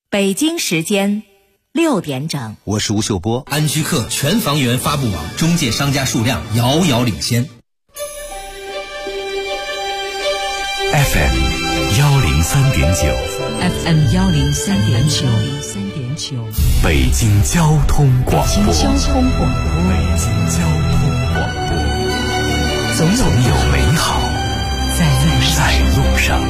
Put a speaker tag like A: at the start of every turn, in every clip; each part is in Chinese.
A: 北京时间6点整，
B: 我是吴秀波。
C: 安居客全房源发布网中介商家数量遥遥领先。
D: FM 103.9
E: FM 103.9
D: 北京交通广播。
E: 北京交通广播，总有美好在路上。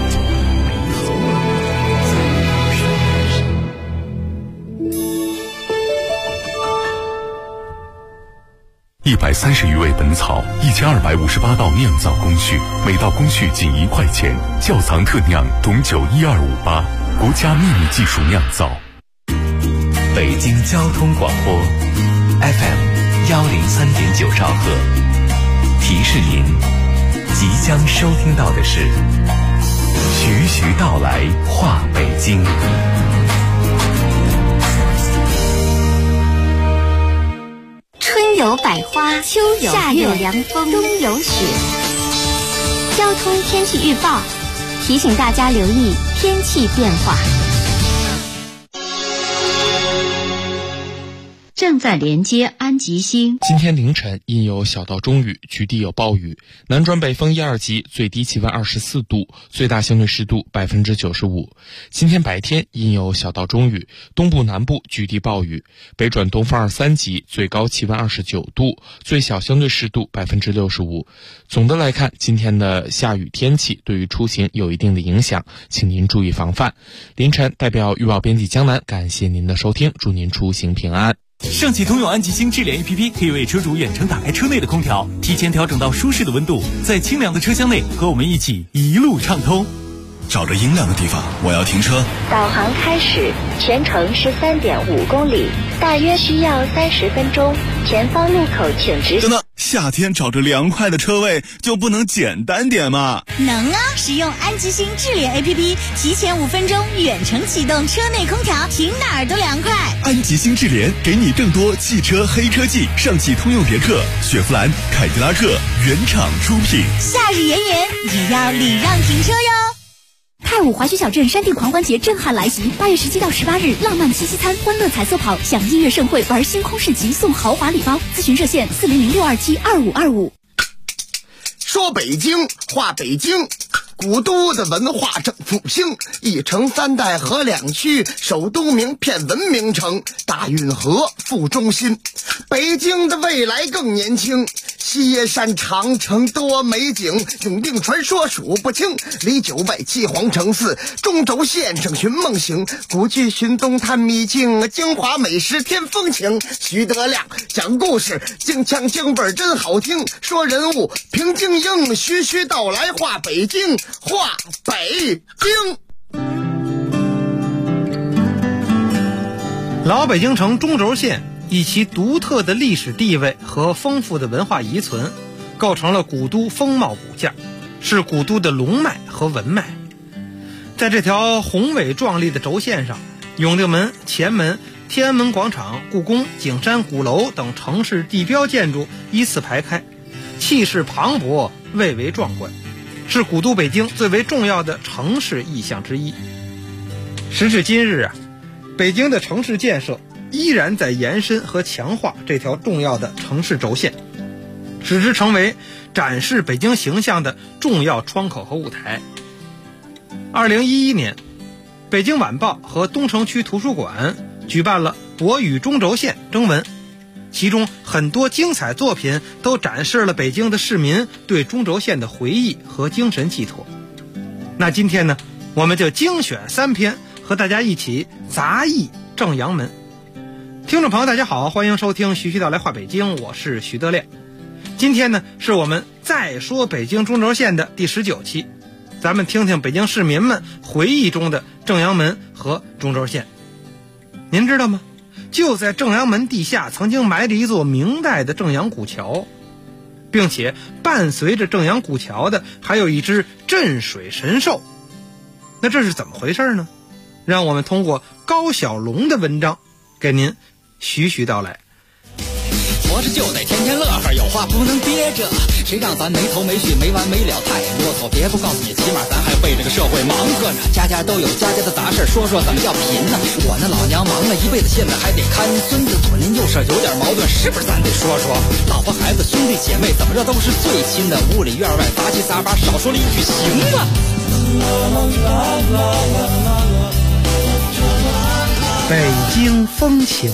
D: 130余味本草，1258道酿造工序，每道工序仅1块钱。窖藏特酿董酒12588，国家秘密技术酿造。
F: 北京交通广播 FM 103.9兆赫，提示您即将收听到的是徐徐道来话北京。
G: 春有百花，秋有夏有凉风，冬有雪。交通天气预报提醒大家留意天气变化。
H: 正在连接安吉星。
I: 今天凌晨阴有小到中雨，局地有暴雨，南转北风1、2级，最低气温24度，最大相对湿度95%。今天白天阴有小到中雨，东部南部局地暴雨，北转东风2、3级，最高气温29度，最小相对湿度65%。总的来看，今天的下雨天气对于出行有一定的影响，请您注意防范。凌晨代表预报编辑江南，感谢您的收听，祝您出行平安。
J: 上汽通用安吉星智联 APP 可以为车主远程打开车内的空调，提前调整到舒适的温度，在清凉的车厢内和我们一起一路畅通。
K: 找着阴凉的地方，我要停车。
G: 导航开始，全程是3.5公里，大约需要30分钟。前方路口请直行。
K: 等等，夏天找着凉快的车位就不能简单点吗？
L: 能啊！使用安吉星智联 APP， 提前5分钟远程启动车内空调，停哪儿都凉快。
K: 安吉星智联给你更多汽车黑科技，上汽通用别克、雪佛兰、凯迪拉克原厂出品。
L: 夏日炎炎也要礼让停车哟。
M: 太武滑雪小镇山地狂欢节震撼来袭，8月17到18日，浪漫七夕餐、欢乐彩色跑、享音乐盛会、玩星空市集、送豪华礼包。咨询热线400-627-2525。
N: 说北京话北京，古都的文化正复兴，一城3代河2区，首都名片文明城，大运河副中心。北京的未来更年轻，西山长城多美景，永定传说数不清，里9外7皇城4，中轴线上寻梦行，古剧寻东探秘境，京华美食添风情。徐德亮讲故事，京腔京味真好听，说人物平静英，徐徐道来话北京，话北京。
O: 老北京城中轴线以其独特的历史地位和丰富的文化遗存，构成了古都风貌骨架，是古都的龙脉和文脉。在这条宏伟壮丽的轴线上，永定门、前门、天安门广场、故宫、景山鼓楼等城市地标建筑依次排开，气势磅礴，蔚为壮观，是古都北京最为重要的城市意象之一。时至今日北京的城市建设依然在延伸和强化这条重要的城市轴线，使之成为展示北京形象的重要窗口和舞台。2011年，北京晚报和东城区图书馆举办了我与中轴线征文，其中很多精彩作品都展示了北京的市民对中轴线的回忆和精神寄托。那今天呢，我们就精选3篇和大家一起杂忆正阳门。听众朋友大家好，欢迎收听徐徐道来话北京，我是徐德亮。今天呢，是我们再说北京中轴线的第19期，咱们听听北京市民们回忆中的正阳门和中轴线。您知道吗？就在正阳门地下曾经埋着一座明代的正阳古桥，并且伴随着正阳古桥的还有一只镇水神兽。那这是怎么回事呢？让我们通过高小龙的文章给您徐徐道来。
P: 我
B: 活着就得天天乐呵，有话不能憋着。谁让咱没头没绪没完没了太啰嗦，别不告诉你，起码咱还为这个社会忙活着。家家都有家家的杂事，说说怎么叫贫呢？我那老娘忙了一辈子，现在还得看孙子，左邻右舍有点矛盾，是不是咱得说说？老婆孩子兄弟姐妹怎么着都是最亲的，屋里院外杂七杂八，少说了一句行吗？
O: 北京风情。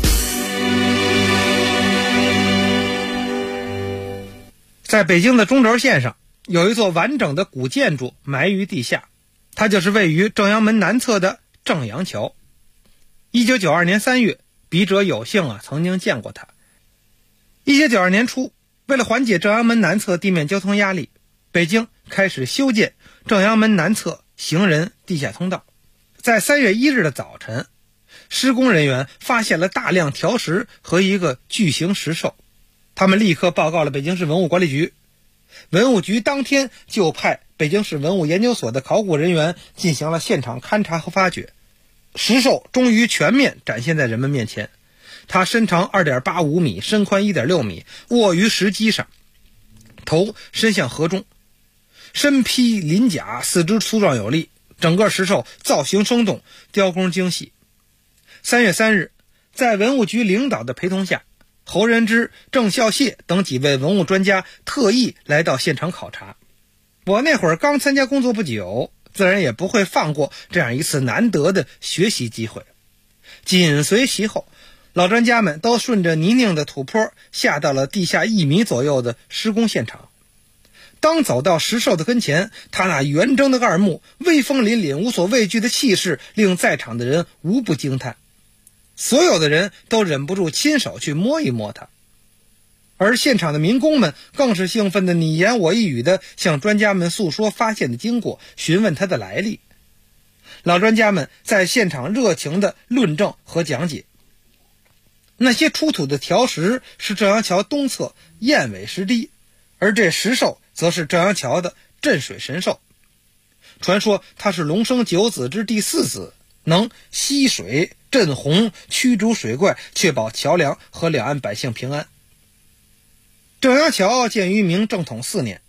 O: 在北京的中轴线上，有一座完整的古建筑埋于地下，它就是位于正阳门南侧的正阳桥。1992年3月，笔者有幸曾经见过它。1992年初，为了缓解正阳门南侧地面交通压力，北京开始修建正阳门南侧行人地下通道。在3月1日的早晨，施工人员发现了大量条石和一个巨型石兽，他们立刻报告了北京市文物管理局。文物局当天就派北京市文物研究所的考古人员进行了现场勘查和发掘。石兽终于全面展现在人们面前，它身长 2.85 米，身宽 1.6 米，卧于石基上，头伸向河中，身披鳞甲，四肢粗壮有力，整个石兽造型生动，雕工精细。3月3日，在文物局领导的陪同下，侯仁之、郑孝燮等几位文物专家特意来到现场考察。我那会儿刚参加工作不久，自然也不会放过这样一次难得的学习机会。紧随其后，老专家们都顺着泥泞的土坡下到了地下1米左右的施工现场。当走到石兽的跟前，他那圆睁的二目，威风凛凛，无所畏惧的气势，令在场的人无不惊叹。所有的人都忍不住亲手去摸一摸它，而现场的民工们更是兴奋的你言我一语的向专家们诉说发现的经过，询问它的来历。老专家们在现场热情的论证和讲解。那些出土的条石是正阳桥东侧燕尾石堤，而这石兽则是正阳桥的镇水神兽。传说它是龙生9子之第4子，能吸水镇洪，驱逐水怪，确保桥梁和两岸百姓平安。正阳桥建于明正统4年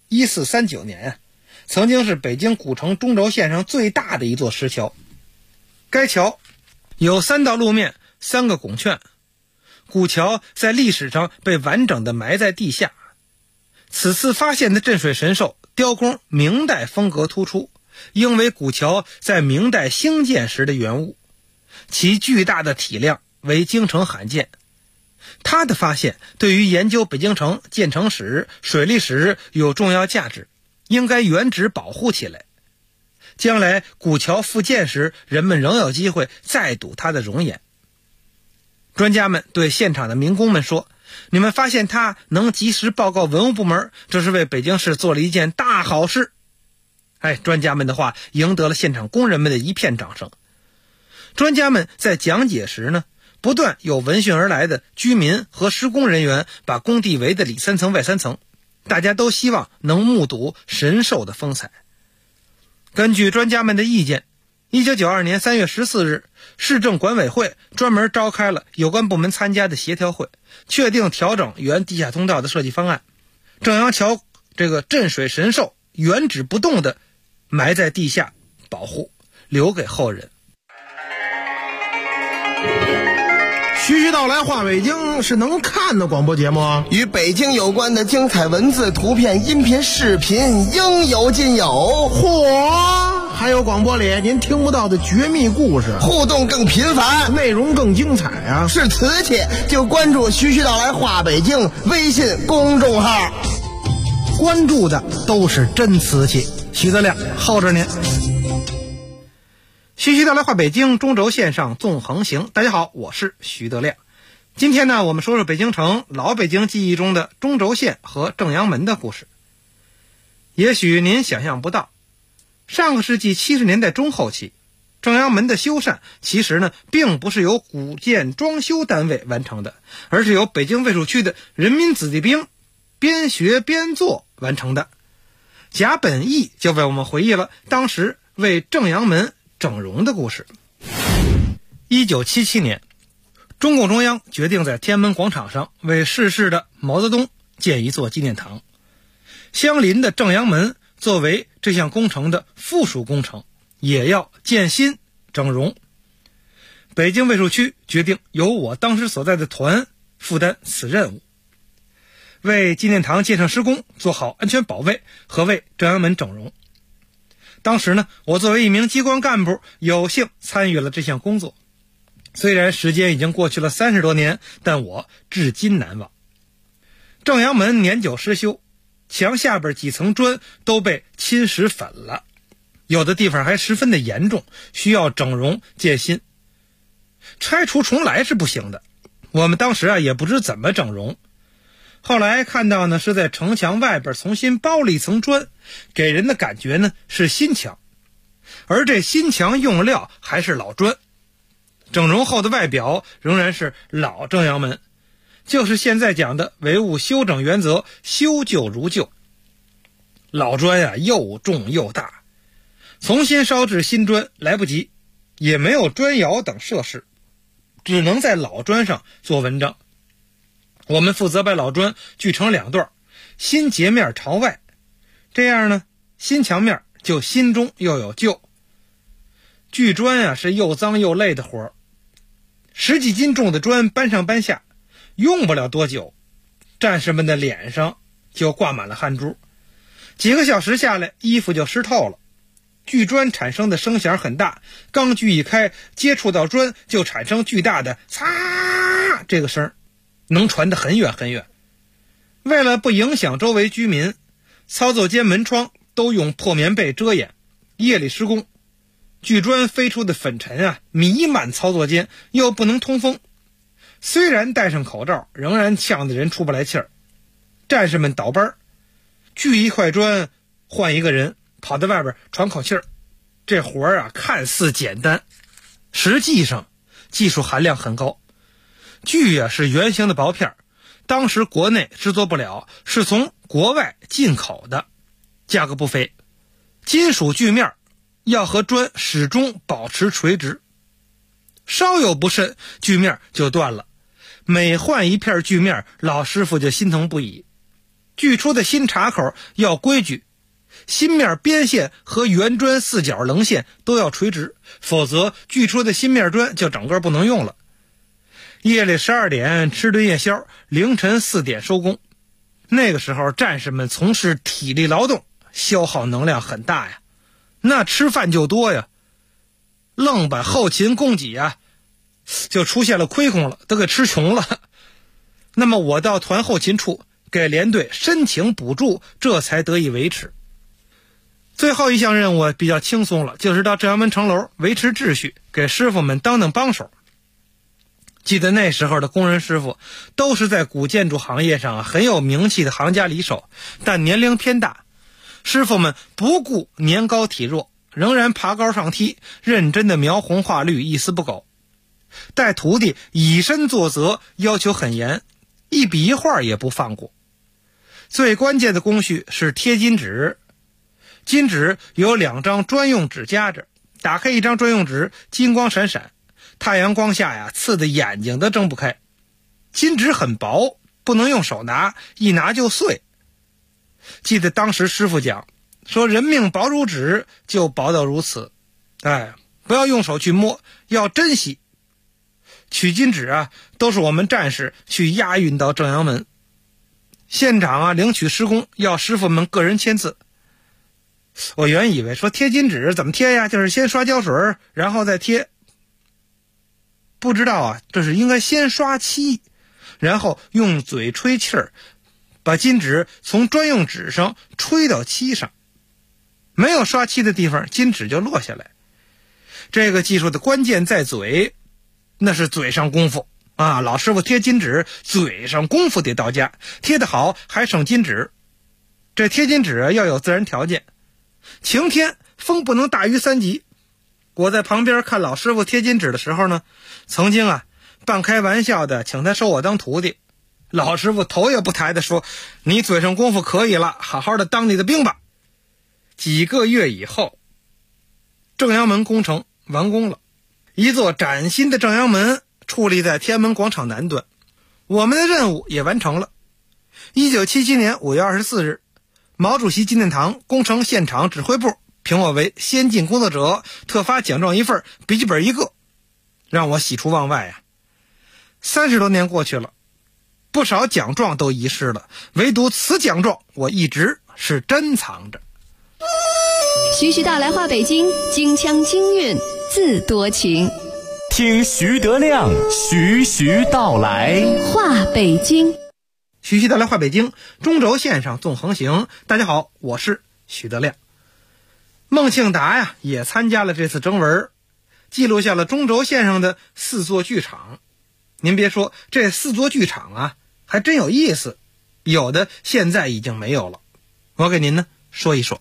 O: ，1439年，曾经是北京古城中轴线上最大的一座石桥。该桥有3道路面，3个拱券。古桥在历史上被完整的埋在地下。此次发现的镇水神兽雕工明代风格突出，应为古桥在明代兴建时的原物，其巨大的体量为京城罕见。它的发现对于研究北京城建成史、水利史有重要价值，应该原址保护起来。将来古桥复建时，人们仍有机会再睹它的容颜。专家们对现场的民工们说，你们发现它能及时报告文物部门，这是为北京市做了一件大好事。专家们的话赢得了现场工人们的一片掌声。专家们在讲解时呢，不断有闻讯而来的居民和施工人员把工地围得里3层外3层，大家都希望能目睹神兽的风采。根据专家们的意见，1992年3月14日，市政管委会专门召开了有关部门参加的协调会，确定调整原地下通道的设计方案。正阳桥这个镇水神兽原址不动的埋在地下保护，留给后人。
P: 徐徐道来话北京是能看的广播节目啊，
N: 与北京有关的精彩文字、图片、音频、视频应有尽有。
P: 嚯！还有广播里您听不到的绝密故事，
N: 互动更频繁，
P: 内容更精彩啊！
N: 是瓷器就关注徐徐道来话北京微信公众号，
P: 关注的都是真瓷器。徐德亮候着您。
O: 徐徐道来话北京中轴线上纵横行，大家好，我是徐德亮。今天呢，我们说说北京城老北京记忆中的中轴线和正阳门的故事。也许您想象不到，上个世纪70年代中后期，正阳门的修缮其实呢并不是由古建装修单位完成的，而是由北京卫戍区的人民子弟兵边学边做完成的。贾本义就为我们回忆了当时为正阳门整容的故事。1977年， 中共中央决定在天安门广场上为逝世的毛泽东建一座纪念堂。相邻的正阳门作为这项工程的附属工程，也要建新整容。北京卫戍区决定由我当时所在的团负担此任务，为纪念堂建设施工做好安全保卫和为正阳门整容。当时呢，我作为一名机关干部，有幸参与了这项工作。虽然时间已经过去了30多年，但我至今难忘。正阳门年久失修，墙下边几层砖都被侵蚀粉了，有的地方还十分的严重，需要整容建新。拆除重来是不行的，我们当时也不知怎么整容。后来看到呢，是在城墙外边重新包了一层砖，给人的感觉呢是新墙，而这新墙用料还是老砖，整容后的外表仍然是老正阳门，就是现在讲的唯物修整原则，修旧如旧。老砖又重又大，重新烧制新砖来不及，也没有砖窑等设施，只能在老砖上做文章。我们负责把老砖锯成2段，新截面朝外，这样呢，新墙面就新中又有旧。锯砖是又脏又累的活，10几斤重的砖搬上搬下，用不了多久，战士们的脸上就挂满了汗珠，几个小时下来，衣服就湿透了。锯砖产生的声响很大，钢锯一开，接触到砖就产生巨大的擦这个声，能传得很远很远。为了不影响周围居民，操作间门窗都用破棉被遮掩。夜里施工，锯砖飞出的粉尘弥漫操作间，又不能通风，虽然戴上口罩，仍然呛得人出不来气儿。战士们倒班，锯一块砖换一个人，跑到外边喘口气儿。这活看似简单，实际上技术含量很高。锯是圆形的薄片，当时国内制作不了，是从国外进口的，价格不菲。金属锯面要和砖始终保持垂直，稍有不慎，锯面就断了。每换一片锯面，老师傅就心疼不已。锯出的新插口要规矩，新面边线和圆砖4角棱线都要垂直，否则锯出的新面砖就整个不能用了。夜里12点吃顿夜宵，凌晨4点收工。那个时候战士们从事体力劳动，消耗能量很大呀，那吃饭就多呀，愣把后勤供给就出现了亏空了，都给吃穷了。那么我到团后勤处给连队申请补助，这才得以维持。最后一项任务比较轻松了，就是到正阳门城楼维持秩序，给师傅们当帮手。记得那时候的工人师傅都是在古建筑行业上很有名气的行家里手，但年龄偏大，师傅们不顾年高体弱，仍然爬高上梯，认真的描红画绿，一丝不苟。带徒弟以身作则，要求很严，一笔一画也不放过。最关键的工序是贴金纸，金纸有2张专用纸夹着，打开一张专用纸，金光闪闪，太阳光下刺得眼睛都睁不开。金纸很薄，不能用手拿，一拿就碎。记得当时师傅讲说，人命薄如纸，就薄到如此，不要用手去摸，要珍惜。取金纸都是我们战士去押运到正阳门，现场领取施工要师傅们个人签字。我原以为说贴金纸怎么贴呀，就是先刷胶水然后再贴，不知道这是应该先刷漆，然后用嘴吹气儿，把金纸从专用纸上吹到漆上，没有刷漆的地方金纸就落下来。这个技术的关键在嘴，那是嘴上功夫老师傅贴金纸，嘴上功夫得到家，贴得好还省金纸。这贴金纸要有自然条件，晴天风不能大于3级。我在旁边看老师傅贴金纸的时候呢，曾经半开玩笑的请他收我当徒弟。老师傅头也不抬的说，你嘴上功夫可以了，好好的当你的兵吧。几个月以后，正阳门工程完工了，一座崭新的正阳门矗立在天安门广场南端。我们的任务也完成了。1977年5月24日，毛主席纪念堂工程现场指挥部评我为先进工作者，特发奖状1份，笔记本1个，让我喜出望外呀。30多年过去了，不少奖状都遗失了，唯独此奖状我一直是珍藏着。
Q: 徐徐道来话北京，京腔京韵自多情。
F: 听徐德亮徐徐道来
Q: 话北京。
O: 徐徐道来话北京，中轴线上纵横行。大家好，我是徐德亮。孟庆达呀也参加了这次征文，记录下了中轴线上的4座剧场。您别说，这4座剧场啊还真有意思，有的现在已经没有了。我给您呢说一说。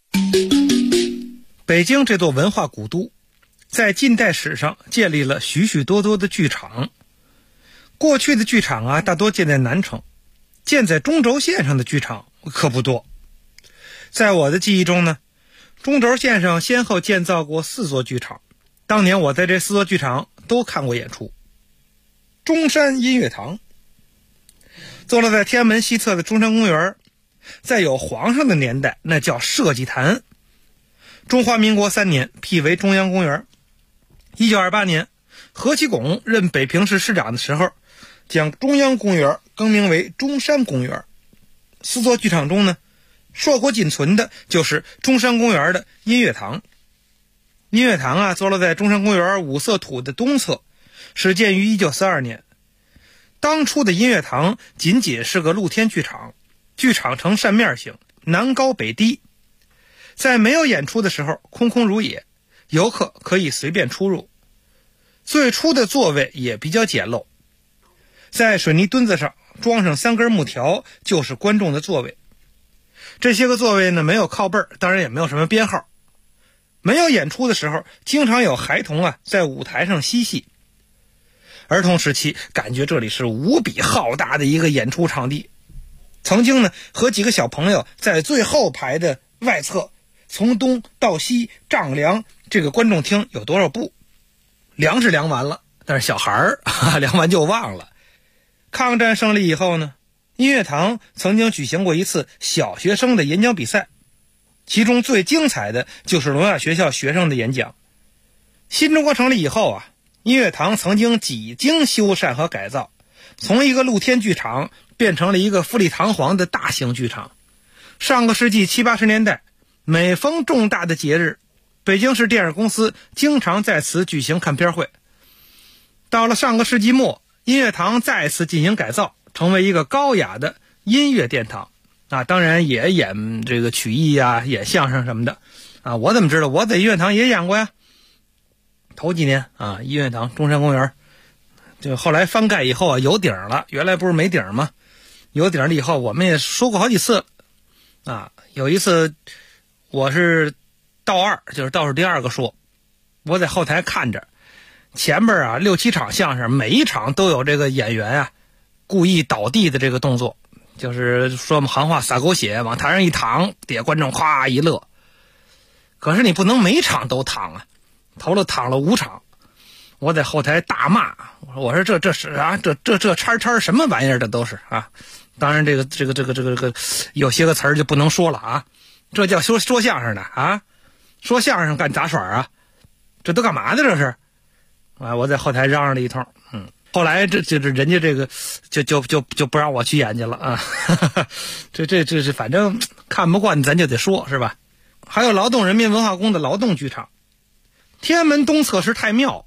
O: 北京这座文化古都，在近代史上建立了许许多多的剧场。过去的剧场啊大多建在南城，建在中轴线上的剧场可不多。在我的记忆中呢，中轴线上先后建造过4座剧场，当年我在这4座剧场都看过演出。中山音乐堂坐落在天安门西侧的中山公园，在有皇上的年代那叫社稷坛。中华民国3年辟为中央公园。1928年何其拱任北平市市长的时候，将中央公园更名为中山公园。4座剧场中呢，硕果仅存的就是中山公园的音乐堂。音乐堂啊坐落在中山公园五色土的东侧，始建于1942年。当初的音乐堂仅仅是个露天剧场，剧场呈扇面形，南高北低。在没有演出的时候空空如也，游客可以随便出入。最初的座位也比较简陋，在水泥墩子上装上3根木条就是观众的座位。这些个座位呢没有靠背，当然也没有什么编号。没有演出的时候，经常有孩童啊在舞台上嬉戏。儿童时期感觉这里是无比浩大的一个演出场地，曾经呢和几个小朋友在最后排的外侧从东到西丈量这个观众厅有多少步。量是量完了，但是小孩儿量完就忘了。抗战胜利以后呢，音乐堂曾经举行过一次小学生的演讲比赛，其中最精彩的就是聋哑学校学生的演讲。新中国成立以后啊，音乐堂曾经几经修缮和改造，从一个露天剧场变成了一个富丽堂皇的大型剧场。上个世纪70、80年代，每逢重大的节日，北京市电影公司经常在此举行看片会。到了上个世纪末，音乐堂再次进行改造，成为一个高雅的音乐殿堂啊，当然也演这个曲艺啊，演相声什么的啊。我怎么知道？我在音乐堂也演过呀。头几年啊，音乐堂中山公园，就后来翻盖以后啊有顶了，原来不是没顶吗？有顶了以后，我们也说过好几次啊。有一次我是倒2，就是倒数第2个说，我在后台看着，前边啊6、7场相声，每一场都有这个演员啊故意倒地的这个动作，就是说我们行话撒狗血，往台上一躺，底下观众夸一乐。可是你不能每场都躺啊，头了躺了5场，我在后台大骂，我说这是啊，这叉什么玩意儿，这都是啊。当然这个有些个词儿就不能说了啊，这叫说相声的啊，说相声干杂耍啊，这都干嘛的这是啊？我在后台嚷嚷了一通，后来这人家这个就不让我去演去了啊，这反正看不惯咱就得说是吧？还有劳动人民文化宫的劳动剧场，天安门东侧是太庙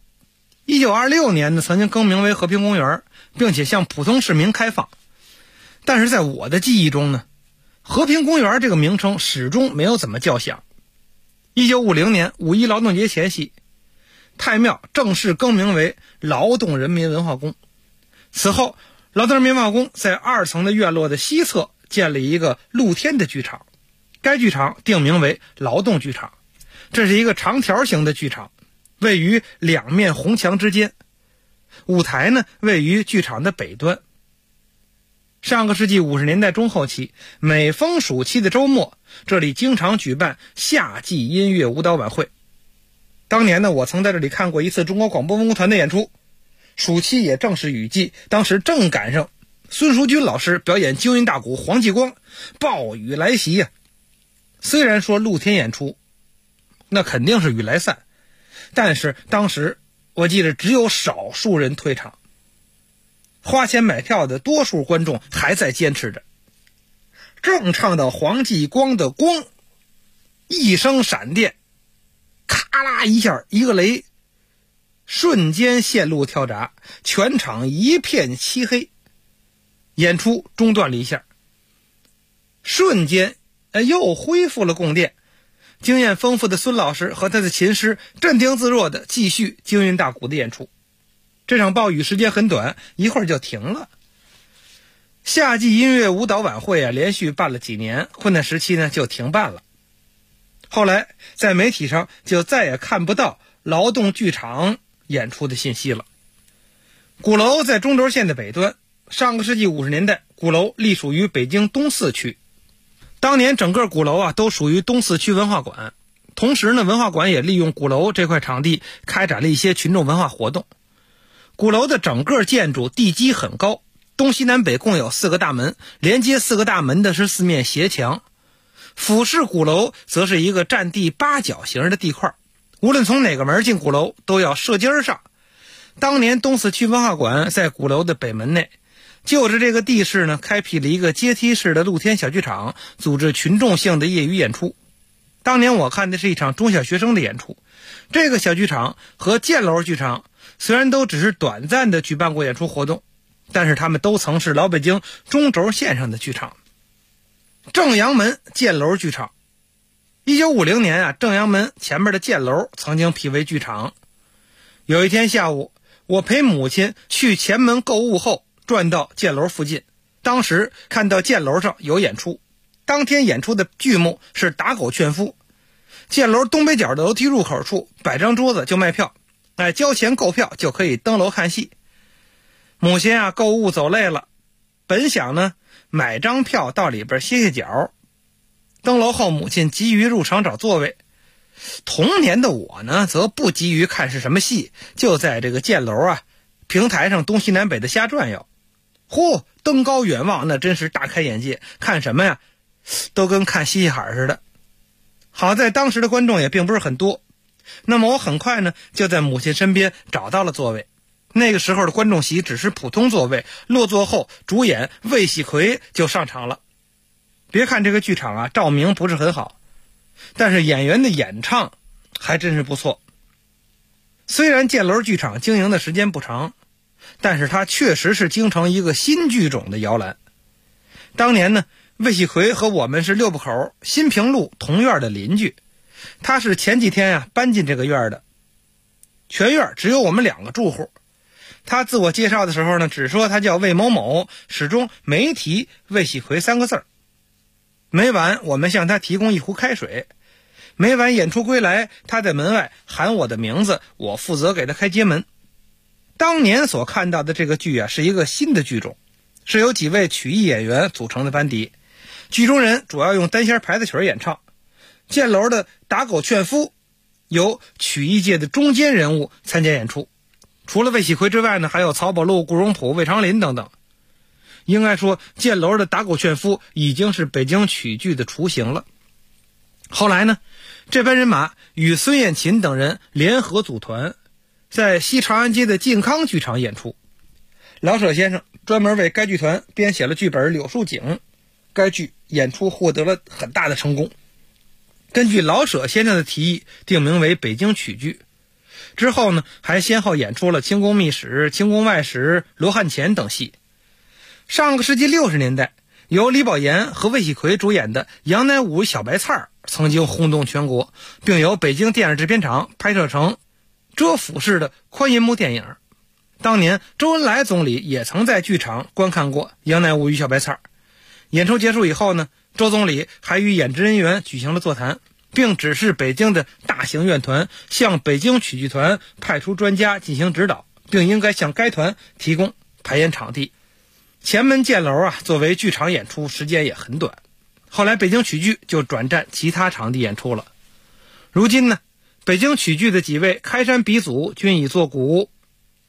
O: ，1926年呢曾经更名为和平公园，并且向普通市民开放。但是在我的记忆中呢，和平公园这个名称始终没有怎么叫响。1950年5·1劳动节前夕，太庙正式更名为劳动人民文化宫。此后，劳动人民文化宫在2层的院落的西侧建了一个露天的剧场，该剧场定名为劳动剧场。这是一个长条形的剧场，位于2面红墙之间，舞台呢位于剧场的北端。上个世纪50年代中后期，每逢暑期的周末，这里经常举办夏季音乐舞蹈晚会。当年呢，我曾在这里看过一次中国广播文工团的演出， 暑期也正是雨季，当时正赶上孙淑君老师表演京韵大鼓黄继光，暴雨来袭呀。虽然说露天演出，那肯定是雨来散，但是当时我记得只有少数人退场，花钱买票的多数观众还在坚持着。正唱到黄继光的光，一声闪电，咔啦一下，一个雷，瞬间线路跳闸，全场一片漆黑，演出中断了一下，瞬间又恢复了供电。经验丰富的孙老师和他的琴师镇定自若地继续京韵大鼓的演出。这场暴雨时间很短，一会儿就停了。夏季音乐舞蹈晚会连续办了几年，困难时期呢就停办了。后来在媒体上就再也看不到劳动剧场演出的信息了。鼓楼在中轴线的北端，上个世纪50年代，鼓楼隶属于北京东四区。当年整个鼓楼都属于东四区文化馆，同时呢，文化馆也利用鼓楼这块场地开展了一些群众文化活动。鼓楼的整个建筑地基很高，东西南北共有4个大门，连接4个大门的是4面斜墙。俯视鼓楼则是一个占地8角形的地块，无论从哪个门进鼓楼都要射尖上。当年东四区文化馆在鼓楼的北门内，就着这个地势呢，开辟了一个阶梯式的露天小剧场，组织群众性的业余演出。当年我看的是一场中小学生的演出。这个小剧场和箭楼剧场虽然都只是短暂的举办过演出活动，但是他们都曾是老北京中轴线上的剧场。正阳门箭楼剧场，1950年正阳门前面的箭楼曾经辟为剧场。有一天下午，我陪母亲去前门购物后转到箭楼附近，当时看到箭楼上有演出。当天演出的剧目是打狗劝夫。箭楼东北角的楼梯入口处摆张桌子就卖票，交钱购票就可以登楼看戏。母亲购物走累了，本想呢买张票到里边歇歇脚。登楼后，母亲急于入场找座位。童年的我呢，则不急于看是什么戏，就在这个箭楼平台上东西南北的瞎转悠。登高远望，那真是大开眼界，看什么呀都跟看西戏海似的。好在当时的观众也并不是很多，那么我很快呢就在母亲身边找到了座位。那个时候的观众席只是普通座位，落座后主演魏喜奎就上场了。别看这个剧场照明不是很好，但是演员的演唱还真是不错。虽然箭楼剧场经营的时间不长，但是它确实是京城一个新剧种的摇篮。当年呢，魏喜奎和我们是六部口新平路同院的邻居，他是前几天搬进这个院的。全院只有我们2个住户。他自我介绍的时候呢，只说他叫魏某某，始终没提魏喜奎3个字。每晚我们向他提供一壶开水，每晚演出归来，他在门外喊我的名字，我负责给他开街门。当年所看到的这个剧是一个新的剧种，是由几位曲艺演员组成的班底，剧中人主要用单弦牌子曲演唱。箭楼的打狗劝夫由曲艺界的中坚人物参加演出，除了魏喜奎之外呢，还有曹宝路、顾荣普、魏长林等等。应该说，箭楼的打狗劝夫已经是北京曲剧的雏形了。后来呢，这班人马与孙燕琴等人联合组团，在西长安街的晋康剧场演出。老舍先生专门为该剧团编写了剧本《柳树井》，该剧演出获得了很大的成功。根据老舍先生的提议，定名为北京曲剧。之后呢，还先后演出了《清宫秘史》《清宫外史》《罗汉钱》等戏。上个世纪60年代，由李宝岩和魏喜奎主演的《杨乃武小白菜》曾经轰动全国，并由北京电影制片厂拍摄成遮phủ式的宽银幕电影。当年周恩来总理也曾在剧场观看过《杨乃武与小白菜》。演出结束以后呢，周总理还与演职人员举行了座谈，并指示北京的大型院团向北京曲剧团派出专家进行指导，并应该向该团提供排演场地。前门箭楼作为剧场演出时间也很短，后来北京曲剧就转战其他场地演出了。如今呢，北京曲剧的几位开山鼻祖均已作古，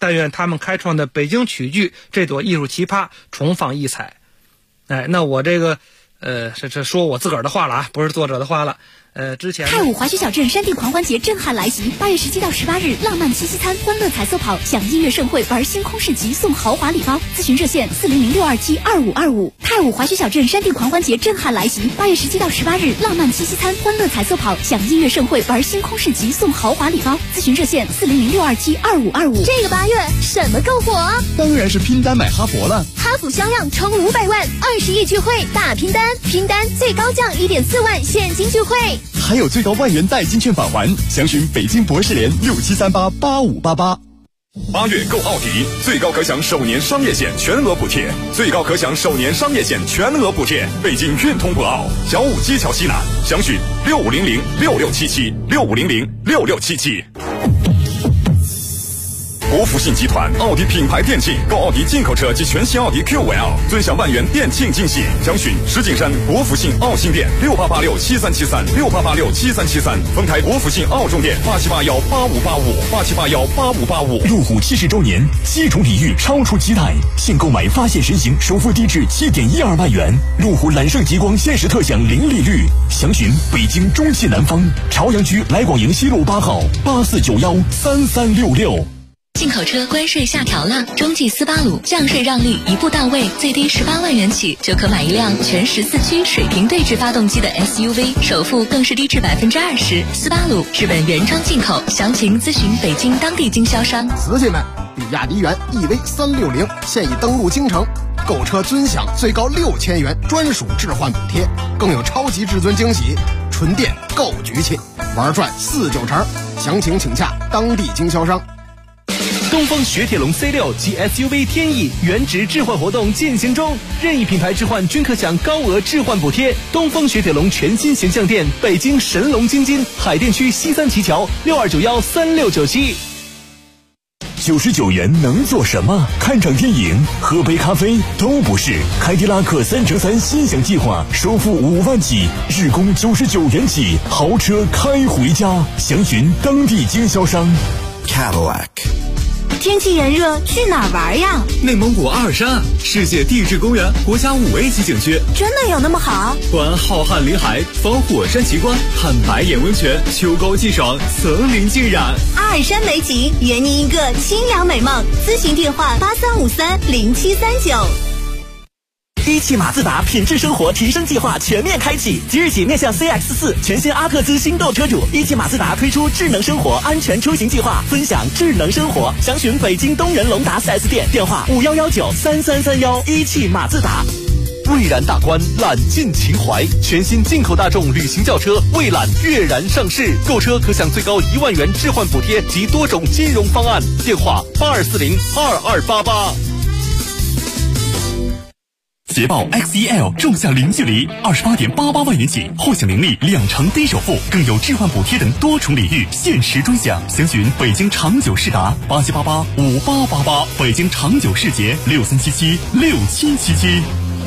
O: 但愿他们开创的北京曲剧这朵艺术奇葩重放异彩。那我这个这说我自个儿的话了啊，不是作者的话了。之前
M: 太武华胥小镇山地狂欢节震撼来袭，8月17到18日，浪漫七夕餐、欢乐彩色跑、享音乐盛会、玩星空市集、送豪华礼包。咨询热线400-627-2525。太武华胥小镇山地狂欢节震撼来袭，8月17到18日，浪漫七夕餐、欢乐彩色跑、享音乐盛会、玩星空市集、送豪华礼包。咨询热线400-627-2525。
L: 这个8月什么够火？
K: 当然是拼单买哈佛了。
L: 哈弗箱样冲500万，20亿聚会大拼单，拼单最高降1.4万现金聚会。
K: 还有最高万元代金券返还，详询北京博士联67388588。8月购奥迪，最高可享首年商业险全额补贴，最高可享首年商业险全额补贴。北京运通博奥小武街桥西南，详询6500667765006677。国福信集团奥迪品牌店庆，购奥迪进口车及全新奥迪 QL， 尊享万元店庆惊喜。详询石景山国福信奥新店6886737368867373，丰台国福信奥中店8781858585。路虎70周年，7重礼遇超出期待，现购买发现神行首付低至7.12万元，路虎揽胜极光限时特享零利率。详询北京中汽南方朝阳区来广营西路8号84913366。
A: 进口车关税下调了，中继斯巴鲁降税让利一步到位，最低18万元起就可买一辆全14驱水平对置发动机的 SUV， 首付更是低至20%。斯巴鲁日本原装进口，详情咨询北京当地经销商。
N: 瓷器们，比亚迪元 EV360现已登陆京城，购车尊享最高6000元专属置换补贴，更有超级至尊惊喜，纯电够局气，玩转49成，详情请洽当地经销商。
J: 东风雪铁龙 C6 及 SUV 天翼原值置换活动进行中，任意品牌置换均可享高额置换补贴。东风雪铁龙全新形象店，北京神龙京津海淀区西三旗桥62913697。
K: 99元能做什么？看场电影、喝杯咖啡都不是。凯迪拉克3乘3心想计划，首付5万起，日供99元起，豪车开回家。详询当地经销商。
N: Cadillac。
L: 天气炎热，去哪儿玩呀？
R: 内蒙古阿尔山，世界地质公园国家5A 级景区，
L: 真的有那么好？
R: 观浩瀚林海，访火山奇观，看白眼温泉，秋高气爽，层林尽染。
L: 阿尔山美景，圆您一个清凉美梦。咨询电话83530739。
S: 一汽马自达品质生活提升计划全面开启，即日起面向 CX4 全新阿特兹新购车主，一汽马自达推出智能生活安全出行计划，分享智能生活。详询北京东仁龙达 4S 店，电话51193331。一汽马自达。
J: 蔚然大观，揽尽情怀，全新进口大众旅行轿车蔚揽跃然上市，购车可享最高1万元置换补贴及多种金融方案，电话82402288。
K: 捷豹 XEL 重享零距离，28.88万元起，获享零利2成低首付，更有置换补贴等多重礼遇，限时专享。详询北京长久世达87885888，北京长久世捷63776777。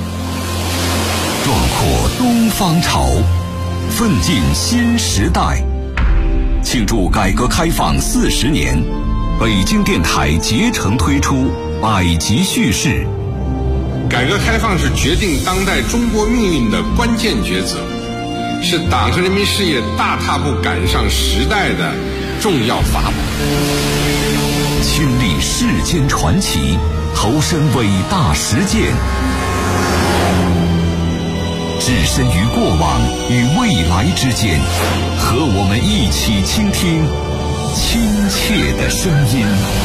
F: 壮阔东方潮，奋进新时代。庆祝改革开放40年，北京电台竭诚推出百集叙事。
T: 改革开放是决定当代中国命运的关键抉择，是党和人民事业大踏步赶上时代的重要法宝。
F: 亲历世间传奇，投身伟大实践，置身于过往与未来之间，和我们一起倾听亲切的声音。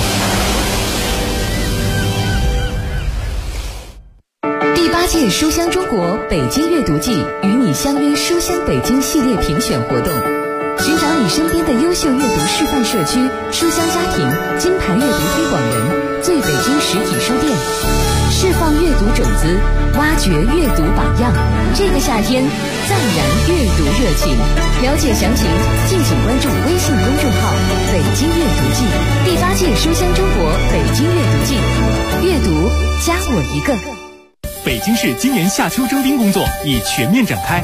U: 第8届书香中国北京阅读季与你相约书香北京系列评选活动，寻找你身边的优秀阅读示范社区、书香家庭、金牌阅读推广人、最北京实体书店，释放阅读种子，挖掘阅读榜样。这个夏天，暂燃阅读热情。了解详情，敬请关注微信公众号“北京阅读季”。第8届书香中国北京阅读季，阅读加我一个。
J: 北京市今年夏秋征兵工作已全面展开。